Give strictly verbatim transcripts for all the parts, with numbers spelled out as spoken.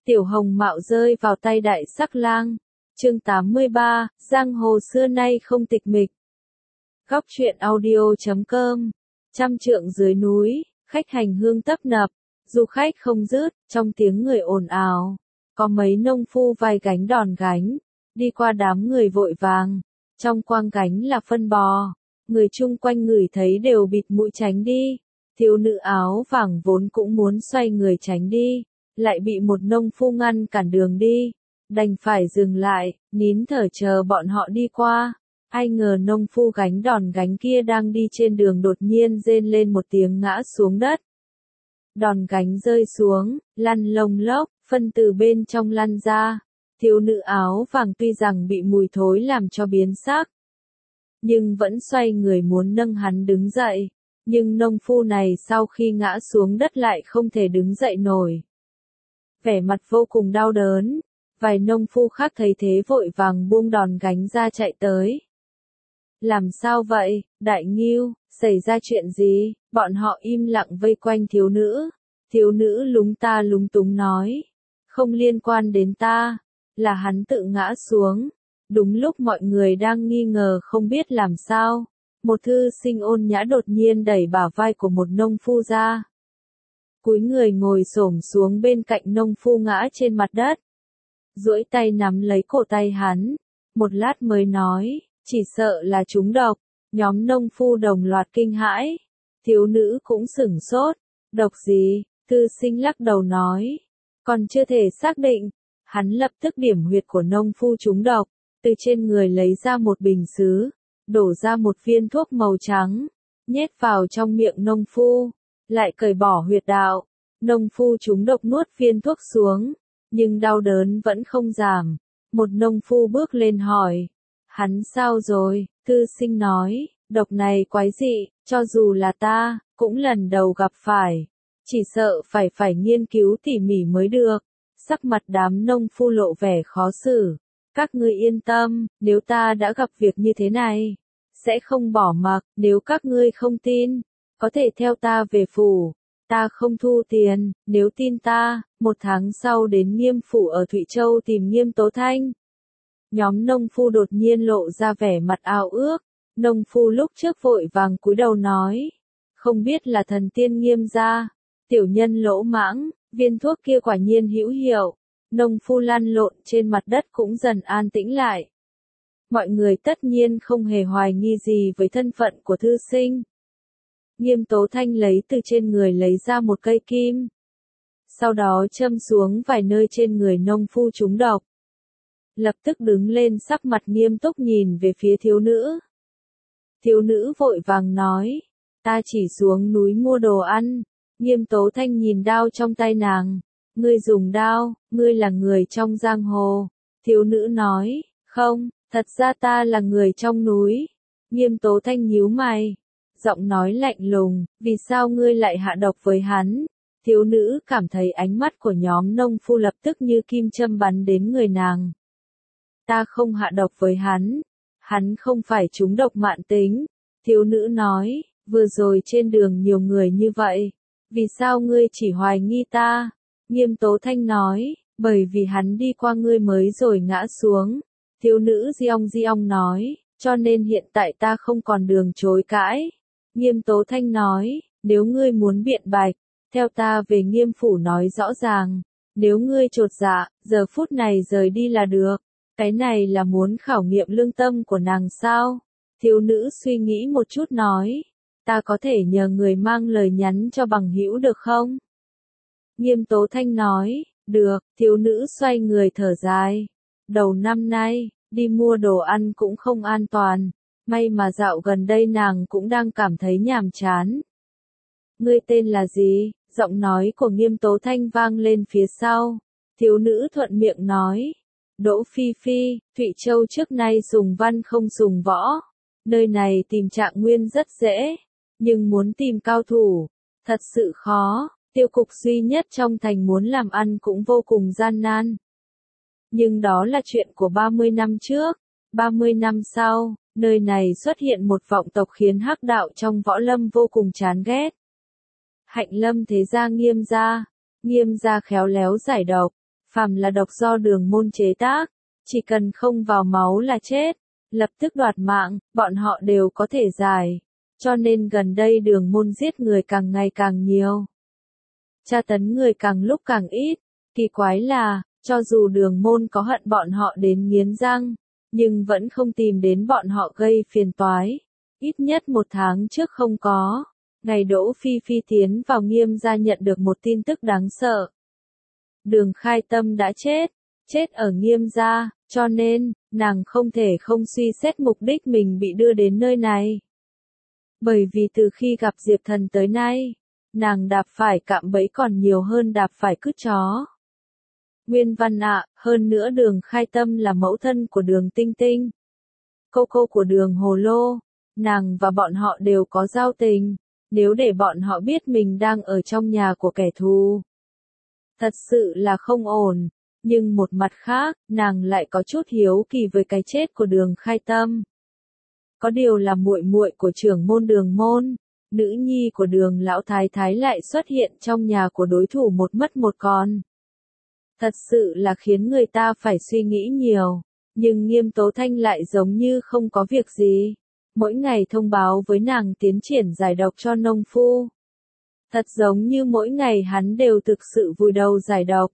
Tiểu Hồng Mạo rơi vào tay Đại Sắc Lang. Chương tám mươi ba, giang hồ xưa nay không tịch mịch. Góc truyện audio chấm com. Trăm trượng dưới núi, khách hành hương tấp nập, du khách không dứt, trong tiếng người ồn ào. Có mấy nông phu vai gánh đòn gánh, đi qua đám người vội vàng. Trong quang gánh là phân bò, người chung quanh ngửi thấy đều bịt mũi tránh đi. Thiếu nữ áo vàng vốn cũng muốn xoay người tránh đi, lại bị một nông phu ngăn cản đường đi, đành phải dừng lại, nín thở chờ bọn họ đi qua. Ai ngờ nông phu gánh đòn gánh kia đang đi trên đường đột nhiên rên lên một tiếng ngã xuống đất. Đòn gánh rơi xuống, lăn lông lốc, phân từ bên trong lăn ra. Thiếu nữ áo vàng tuy rằng bị mùi thối làm cho biến sắc, nhưng vẫn xoay người muốn nâng hắn đứng dậy. Nhưng nông phu này sau khi ngã xuống đất lại không thể đứng dậy nổi. Vẻ mặt vô cùng đau đớn, vài nông phu khác thấy thế vội vàng buông đòn gánh ra chạy tới. Làm sao vậy, Đại Ngưu, xảy ra chuyện gì? Bọn họ im lặng vây quanh thiếu nữ. Thiếu nữ lúng ta lúng túng nói, không liên quan đến ta, là hắn tự ngã xuống. Đúng lúc mọi người đang nghi ngờ không biết làm sao, một thư sinh ôn nhã đột nhiên đẩy bả vai của một nông phu ra. Cúi người ngồi xổm xuống bên cạnh nông phu ngã trên mặt đất. Duỗi tay nắm lấy cổ tay hắn, một lát mới nói, chỉ sợ là trúng độc. Nhóm nông phu đồng loạt kinh hãi, thiếu nữ cũng sửng sốt, độc gì? Thư sinh lắc đầu nói, còn chưa thể xác định. Hắn lập tức điểm huyệt của nông phu trúng độc, từ trên người lấy ra một bình sứ, đổ ra một viên thuốc màu trắng, nhét vào trong miệng nông phu, lại cởi bỏ huyệt đạo. Nông phu trúng độc nuốt viên thuốc xuống, nhưng đau đớn vẫn không giảm. Một nông phu bước lên hỏi, hắn sao rồi? Thư sinh nói, độc này quái dị, cho dù là ta, cũng lần đầu gặp phải, chỉ sợ phải phải nghiên cứu tỉ mỉ mới được. Sắc mặt đám nông phu lộ vẻ khó xử. Các ngươi yên tâm, nếu ta đã gặp việc như thế này, sẽ không bỏ mặc. Nếu các ngươi không tin, có thể theo ta về phủ, ta không thu tiền. Nếu tin ta, một tháng sau đến Nghiêm phủ ở Thụy Châu tìm Nghiêm Tố Thanh. Nhóm nông phu đột nhiên lộ ra vẻ mặt ao ước. Nông phu lúc trước vội vàng cúi đầu nói, không biết là thần tiên Nghiêm gia, tiểu nhân lỗ mãng, viên thuốc kia quả nhiên hữu hiệu. Nông phu lăn lộn trên mặt đất cũng dần an tĩnh lại. Mọi người tất nhiên không hề hoài nghi gì với thân phận của thư sinh. Nghiêm Tố Thanh lấy từ trên người lấy ra một cây kim, sau đó châm xuống vài nơi trên người nông phu trúng độc. Lập tức đứng lên sắc mặt nghiêm túc nhìn về phía thiếu nữ. Thiếu nữ vội vàng nói, ta chỉ xuống núi mua đồ ăn. Nghiêm Tố Thanh nhìn đao trong tay nàng, ngươi dùng đao, ngươi là người trong giang hồ. Thiếu nữ nói, không, thật ra ta là người trong núi. Nghiêm Tố Thanh nhíu mày, giọng nói lạnh lùng, vì sao ngươi lại hạ độc với hắn? Thiếu nữ cảm thấy ánh mắt của nhóm nông phu lập tức như kim châm bắn đến người nàng. Ta không hạ độc với hắn, hắn không phải trúng độc mạn tính. Thiếu nữ nói, vừa rồi trên đường nhiều người như vậy, vì sao ngươi chỉ hoài nghi ta? Nghiêm Tố Thanh nói, bởi vì hắn đi qua ngươi mới rồi ngã xuống. Thiếu nữ Diong Diong nói, cho nên hiện tại ta không còn đường chối cãi. Nghiêm Tố Thanh nói, nếu ngươi muốn biện bạch, theo ta về Nghiêm phủ nói rõ ràng. Nếu ngươi chột dạ, giờ phút này rời đi là được. Cái này là muốn khảo nghiệm lương tâm của nàng sao? Thiếu nữ suy nghĩ một chút nói, ta có thể nhờ người mang lời nhắn cho bằng hữu được không? Nghiêm Tố Thanh nói, được. Thiếu nữ xoay người thở dài. Đầu năm nay, đi mua đồ ăn cũng không an toàn. May mà dạo gần đây nàng cũng đang cảm thấy nhàm chán. Ngươi tên là gì? Giọng nói của Nghiêm Tố Thanh vang lên phía sau. Thiếu nữ thuận miệng nói, Đỗ Phi Phi. Thụy Châu trước nay sùng văn không sùng võ. Nơi này tìm trạng nguyên rất dễ, nhưng muốn tìm cao thủ, thật sự khó. Tiêu cục duy nhất trong thành muốn làm ăn cũng vô cùng gian nan. Nhưng đó là chuyện của ba mươi năm trước. ba mươi năm sau, nơi này xuất hiện một vọng tộc khiến hắc đạo trong võ lâm vô cùng chán ghét. Hạnh Lâm thế gia Nghiêm gia. Nghiêm gia khéo léo giải độc, Phàm là độc do đường môn chế tác, chỉ cần không vào máu là chết, lập tức đoạt mạng, bọn họ đều có thể giải. Cho nên gần đây đường môn giết người càng ngày càng nhiều. Tra tấn người càng lúc càng ít. Kỳ quái là, cho dù đường môn có hận bọn họ đến nghiến răng, nhưng vẫn không tìm đến bọn họ gây phiền toái. Ít nhất một tháng trước không có. Ngày Đỗ Phi Phi tiến vào Nghiêm gia nhận được một tin tức đáng sợ. Đường Khai Tâm đã chết, chết ở Nghiêm gia, cho nên, nàng không thể không suy xét mục đích mình bị đưa đến nơi này. Bởi vì từ khi gặp Diệp Thần tới nay, nàng đạp phải cạm bẫy còn nhiều hơn đạp phải cứt chó. Nguyên Văn ạ, hơn nữa Đường Khai Tâm là mẫu thân của Đường Tinh Tinh. Cô cô của Đường Hồ Lô, nàng và bọn họ đều có giao tình, nếu để bọn họ biết mình đang ở trong nhà của kẻ thù. Thật sự là không ổn, nhưng một mặt khác, nàng lại có chút hiếu kỳ với cái chết của Đường Khai Tâm. Có điều là muội muội của trưởng môn Đường môn, nữ nhi của Đường lão thái thái lại xuất hiện trong nhà của đối thủ một mất một còn. Thật sự là khiến người ta phải suy nghĩ nhiều, nhưng Nghiêm Tố Thanh lại giống như không có việc gì, mỗi ngày thông báo với nàng tiến triển giải độc cho nông phu. Thật giống như mỗi ngày hắn đều thực sự vùi đầu giải độc.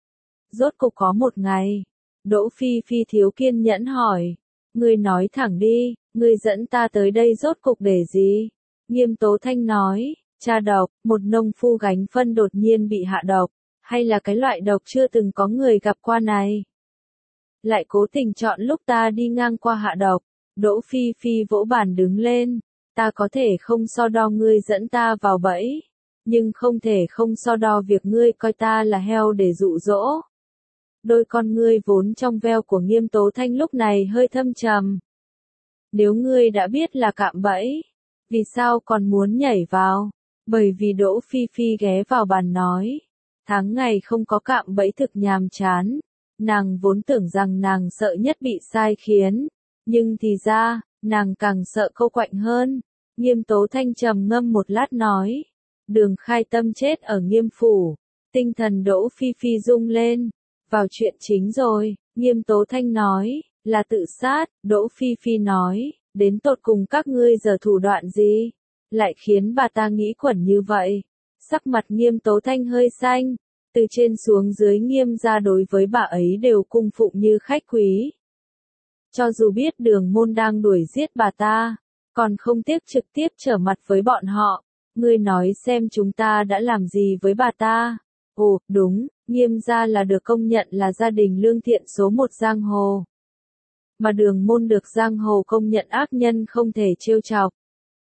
Rốt cục có một ngày, Đỗ Phi Phi thiếu kiên nhẫn hỏi, ngươi nói thẳng đi, ngươi dẫn ta tới đây rốt cục để gì? Nghiêm Tố Thanh nói, tra độc, một nông phu gánh phân đột nhiên bị hạ độc, hay là cái loại độc chưa từng có người gặp qua này. Lại cố tình chọn lúc ta đi ngang qua hạ độc, Đỗ Phi Phi vỗ bàn đứng lên, ta có thể không so đo ngươi dẫn ta vào bẫy, nhưng không thể không so đo việc ngươi coi ta là heo để dụ dỗ. Đôi con ngươi vốn trong veo của Nghiêm Tố Thanh lúc này hơi thâm trầm. Nếu ngươi đã biết là cạm bẫy, vì sao còn muốn nhảy vào? Bởi vì Đỗ Phi Phi ghé vào bàn nói, tháng ngày không có cạm bẫy thực nhàm chán, nàng vốn tưởng rằng nàng sợ nhất bị sai khiến, nhưng thì ra, nàng càng sợ câu quạnh hơn. Nghiêm Tố Thanh trầm ngâm một lát nói, Đường Khai Tâm chết ở Nghiêm phủ, tinh thần Đỗ Phi Phi rung lên, vào chuyện chính rồi, Nghiêm Tố Thanh nói, là tự sát, Đỗ Phi Phi nói, đến tột cùng các ngươi giờ thủ đoạn gì, lại khiến bà ta nghĩ quẩn như vậy. Sắc mặt Nghiêm Tố Thanh hơi xanh, từ trên xuống dưới Nghiêm gia đối với bà ấy đều cung phụng như khách quý. Cho dù biết Đường môn đang đuổi giết bà ta, còn không tiếc trực tiếp trở mặt với bọn họ. Ngươi nói xem chúng ta đã làm gì với bà ta? Ồ, đúng, Nghiêm gia là được công nhận là gia đình lương thiện số một giang hồ. Mà Đường môn được giang hồ công nhận ác nhân không thể trêu chọc.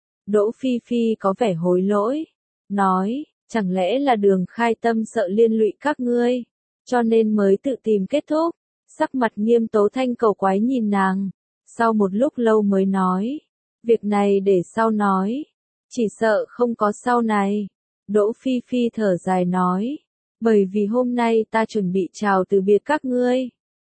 Đỗ Phi Phi có vẻ hối lỗi, nói, chẳng lẽ là Đường Khai Tâm sợ liên lụy các ngươi, cho nên mới tự tìm kết thúc. Sắc mặt Nghiêm Tố Thanh cầu quái nhìn nàng, sau một lúc lâu mới nói, việc này để sau nói, chỉ sợ không có sau này. Đỗ Phi Phi thở dài nói, bởi vì hôm nay ta chuẩn bị chào từ biệt các ngươi.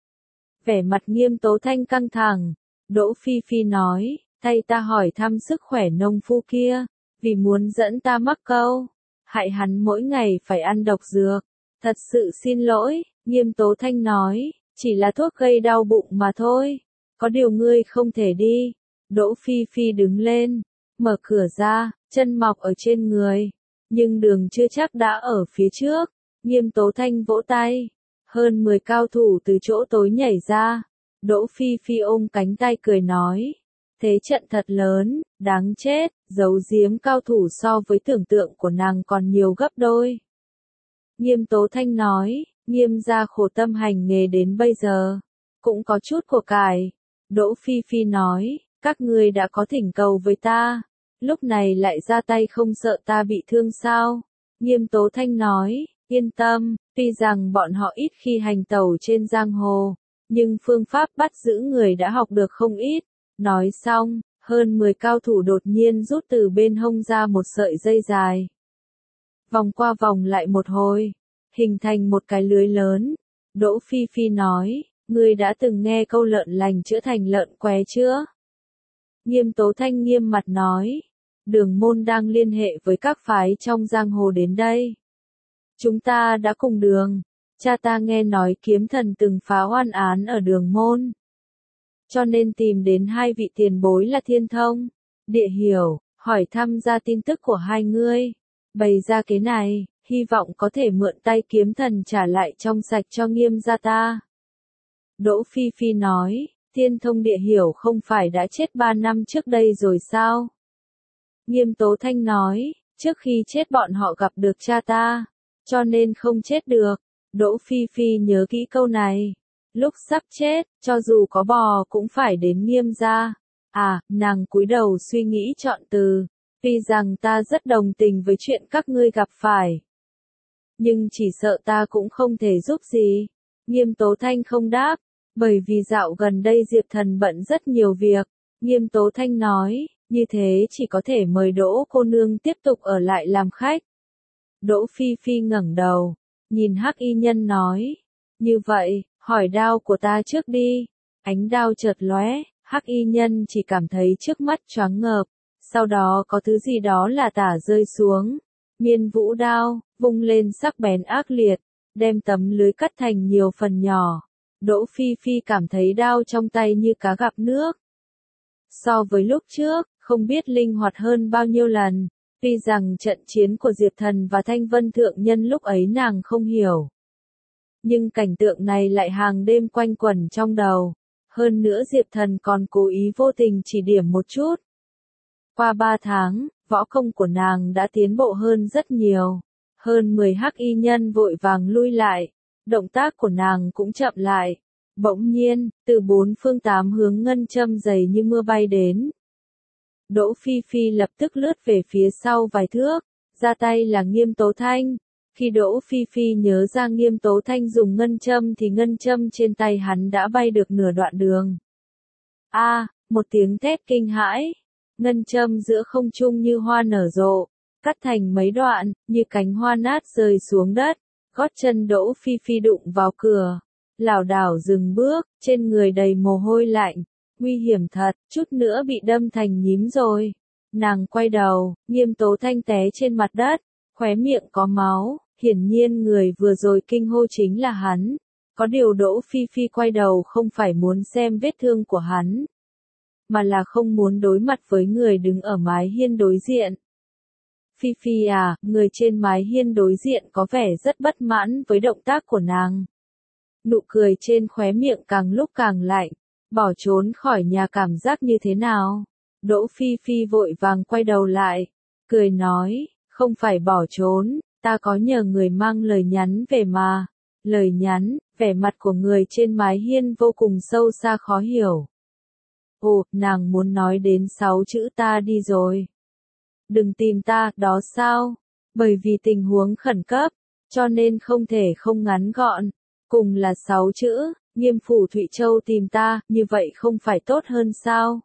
Vẻ mặt Nghiêm Tố Thanh căng thẳng, Đỗ Phi Phi nói, thay ta hỏi thăm sức khỏe nông phu kia, vì muốn dẫn ta mắc câu, hại hắn mỗi ngày phải ăn độc dược. Thật sự xin lỗi, Nghiêm Tố Thanh nói, chỉ là thuốc gây đau bụng mà thôi, có điều ngươi không thể đi. Đỗ Phi Phi đứng lên, mở cửa ra, chân mọc ở trên người, nhưng đường chưa chắc đã ở phía trước. Nghiêm Tố Thanh vỗ tay, hơn mười cao thủ từ chỗ tối nhảy ra. Đỗ Phi Phi ôm cánh tay cười nói, thế trận thật lớn, đáng chết, giấu giếm cao thủ so với tưởng tượng của nàng còn nhiều gấp đôi. Nghiêm Tố Thanh nói, Nghiêm gia khổ tâm hành nghề đến bây giờ, cũng có chút của cải. Đỗ Phi Phi nói, các ngươi đã có thỉnh cầu với ta, lúc này lại ra tay không sợ ta bị thương sao? Nghiêm Tố Thanh nói, yên tâm, tuy rằng bọn họ ít khi hành tẩu trên giang hồ, nhưng phương pháp bắt giữ người đã học được không ít. Nói xong, hơn mười cao thủ đột nhiên rút từ bên hông ra một sợi dây dài. Vòng qua vòng lại một hồi, hình thành một cái lưới lớn. Đỗ Phi Phi nói, ngươi đã từng nghe câu lợn lành chữa thành lợn què chưa? Nghiêm Tố Thanh nghiêm mặt nói, Đường môn đang liên hệ với các phái trong giang hồ đến đây. Chúng ta đã cùng đường, Cha ta nghe nói kiếm thần từng phá oan án ở Đường Môn, cho nên tìm đến hai vị tiền bối là Thiên Thông, Địa Hiểu, hỏi thăm ra tin tức của hai ngươi, bày ra kế này, hy vọng có thể mượn tay kiếm thần trả lại trong sạch cho Nghiêm gia ta. Đỗ Phi Phi nói, Thiên Thông Địa Hiểu không phải đã chết ba năm trước đây rồi sao? Nghiêm Tố Thanh nói, trước khi chết bọn họ gặp được cha ta, cho nên không chết được. Đỗ Phi Phi nhớ kỹ câu này. Lúc sắp chết, cho dù có bò cũng phải đến Nghiêm gia. À, nàng cúi đầu suy nghĩ chọn từ. Tuy rằng ta rất đồng tình với chuyện các ngươi gặp phải, nhưng chỉ sợ ta cũng không thể giúp gì. Nghiêm Tố Thanh không đáp, bởi vì dạo gần đây Diệp Thần bận rất nhiều việc. Nghiêm Tố Thanh nói, như thế chỉ có thể mời Đỗ cô nương tiếp tục ở lại làm khách. Đỗ Phi Phi ngẩng đầu, nhìn Hắc Y Nhân nói, như vậy, hỏi đao của ta trước đi. Ánh đao chợt lóe, Hắc Y Nhân chỉ cảm thấy trước mắt choáng ngợp, sau đó có thứ gì đó là tả rơi xuống. Miên Vũ đao, vung lên sắc bén ác liệt, đem tấm lưới cắt thành nhiều phần nhỏ. Đỗ Phi Phi cảm thấy đao trong tay như cá gặp nước. So với lúc trước, không biết linh hoạt hơn bao nhiêu lần. Tuy rằng trận chiến của Diệp Thần và Thanh Vân Thượng Nhân lúc ấy nàng không hiểu, nhưng cảnh tượng này lại hàng đêm quanh quẩn trong đầu. Hơn nữa Diệp Thần còn cố ý vô tình chỉ điểm một chút. Qua ba tháng, võ công của nàng đã tiến bộ hơn rất nhiều. Hơn mười hắc y nhân vội vàng lui lại, động tác của nàng cũng chậm lại. Bỗng nhiên, từ bốn phương tám hướng ngân châm dày như mưa bay đến. Đỗ Phi Phi lập tức lướt về phía sau vài thước, ra tay là Nghiêm Tố Thanh. Khi Đỗ Phi Phi nhớ ra Nghiêm Tố Thanh dùng ngân châm thì ngân châm trên tay hắn đã bay được nửa đoạn đường. A, à, một tiếng thét kinh hãi, ngân châm giữa không trung như hoa nở rộ, cắt thành mấy đoạn, như cánh hoa nát rơi xuống đất. Gót chân Đỗ Phi Phi đụng vào cửa, lảo đảo dừng bước, trên người đầy mồ hôi lạnh. Nguy hiểm thật, chút nữa bị đâm thành nhím rồi. Nàng quay đầu, Nghiêm Tố Thanh té trên mặt đất, khóe miệng có máu, hiển nhiên người vừa rồi kinh hô chính là hắn. Có điều Đỗ Phi Phi quay đầu không phải muốn xem vết thương của hắn, mà là không muốn đối mặt với người đứng ở mái hiên đối diện. Phi Phi à, người trên mái hiên đối diện có vẻ rất bất mãn với động tác của nàng. Nụ cười trên khóe miệng càng lúc càng lạnh. Bỏ trốn khỏi nhà cảm giác như thế nào? Đỗ Phi Phi vội vàng quay đầu lại, cười nói, không phải bỏ trốn, ta có nhờ người mang lời nhắn về mà. Lời nhắn, vẻ mặt của người trên mái hiên vô cùng sâu xa khó hiểu. Ồ, nàng muốn nói đến sáu chữ ta đi rồi. Đừng tìm ta, đó sao? Bởi vì tình huống khẩn cấp, cho nên không thể không ngắn gọn. Cùng là sáu chữ. Nghiêm phủ Thụy Châu tìm ta, như vậy không phải tốt hơn sao?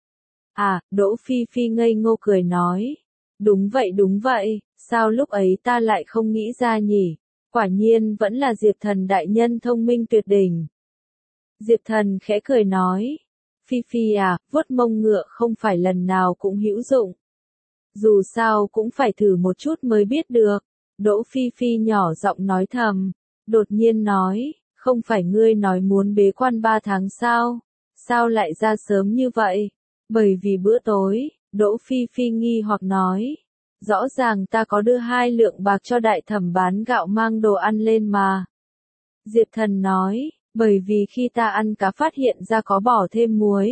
À, Đỗ Phi Phi ngây ngô cười nói. Đúng vậy đúng vậy, sao lúc ấy ta lại không nghĩ ra nhỉ? Quả nhiên vẫn là Diệp Thần đại nhân thông minh tuyệt đỉnh. Diệp Thần khẽ cười nói. Phi Phi à, vuốt mông ngựa không phải lần nào cũng hữu dụng. Dù sao cũng phải thử một chút mới biết được. Đỗ Phi Phi nhỏ giọng nói thầm, đột nhiên nói. Không phải ngươi nói muốn bế quan ba tháng sao? Sao lại ra sớm như vậy? Bởi vì bữa tối, Đỗ Phi Phi nghi hoặc nói. Rõ ràng ta có đưa hai lượng bạc cho đại thẩm bán gạo mang đồ ăn lên mà. Diệp Thần nói, bởi vì khi ta ăn cá phát hiện ra có bỏ thêm muối.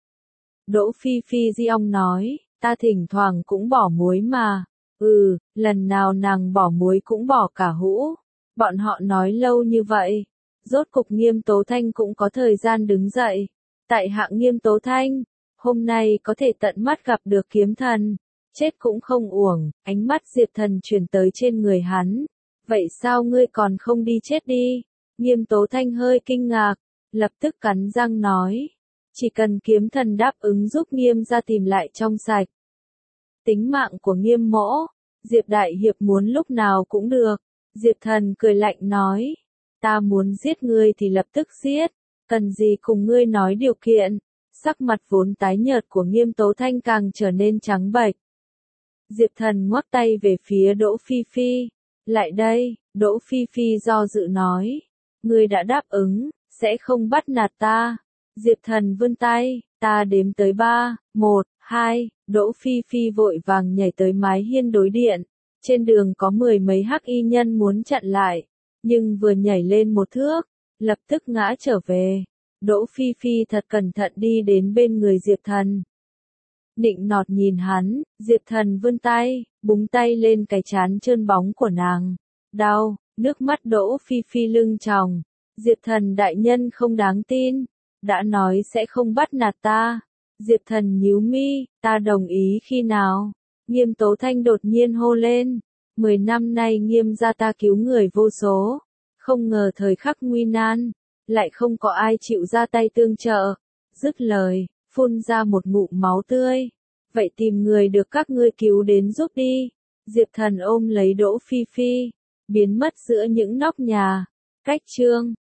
Đỗ Phi Phi di ong nói, ta thỉnh thoảng cũng bỏ muối mà. Ừ, lần nào nàng bỏ muối cũng bỏ cả hũ. Bọn họ nói lâu như vậy. Rốt cục Nghiêm Tố Thanh cũng có thời gian đứng dậy. Tại hạng Nghiêm Tố Thanh, hôm nay có thể tận mắt gặp được kiếm thần, chết cũng không uổng. Ánh mắt Diệp Thần chuyển tới trên người hắn. Vậy sao ngươi còn không đi chết đi? Nghiêm Tố Thanh hơi kinh ngạc, lập tức cắn răng nói. Chỉ cần kiếm thần đáp ứng giúp Nghiêm gia tìm lại trong sạch tính mạng của Nghiêm mỗ, Diệp Đại Hiệp muốn lúc nào cũng được. Diệp Thần cười lạnh nói. Ta muốn giết ngươi thì lập tức giết, cần gì cùng ngươi nói điều kiện. Sắc mặt vốn tái nhợt của Nghiêm Tố Thanh càng trở nên trắng bệch. Diệp Thần ngoắc tay về phía Đỗ Phi Phi, Lại đây, Đỗ Phi Phi do dự nói. Ngươi đã đáp ứng, sẽ không bắt nạt ta. Diệp Thần vươn tay, ta đếm tới ba, một, hai, Đỗ Phi Phi vội vàng nhảy tới mái hiên đối điện. Trên đường có mười mấy hắc y nhân muốn chặn lại, nhưng vừa nhảy lên một thước, lập tức ngã trở về. Đỗ Phi Phi thật cẩn thận đi đến bên người Diệp Thần. Nịnh nọt nhìn hắn, Diệp Thần vươn tay, búng tay lên cái trán trơn bóng của nàng. Đau, nước mắt Đỗ Phi Phi lưng tròng. Diệp Thần đại nhân không đáng tin, đã nói sẽ không bắt nạt ta. Diệp Thần nhíu mi, ta đồng ý khi nào? Nghiêm Tố Thanh đột nhiên hô lên. Mười năm nay Nghiêm gia ta cứu người vô số, không ngờ thời khắc nguy nan, lại không có ai chịu ra tay tương trợ. Dứt lời, phun ra một ngụm máu tươi. Vậy tìm người được các ngươi cứu đến giúp đi. Diệp Thần ôm lấy Đỗ Phi Phi, biến mất giữa những nóc nhà. Cách chương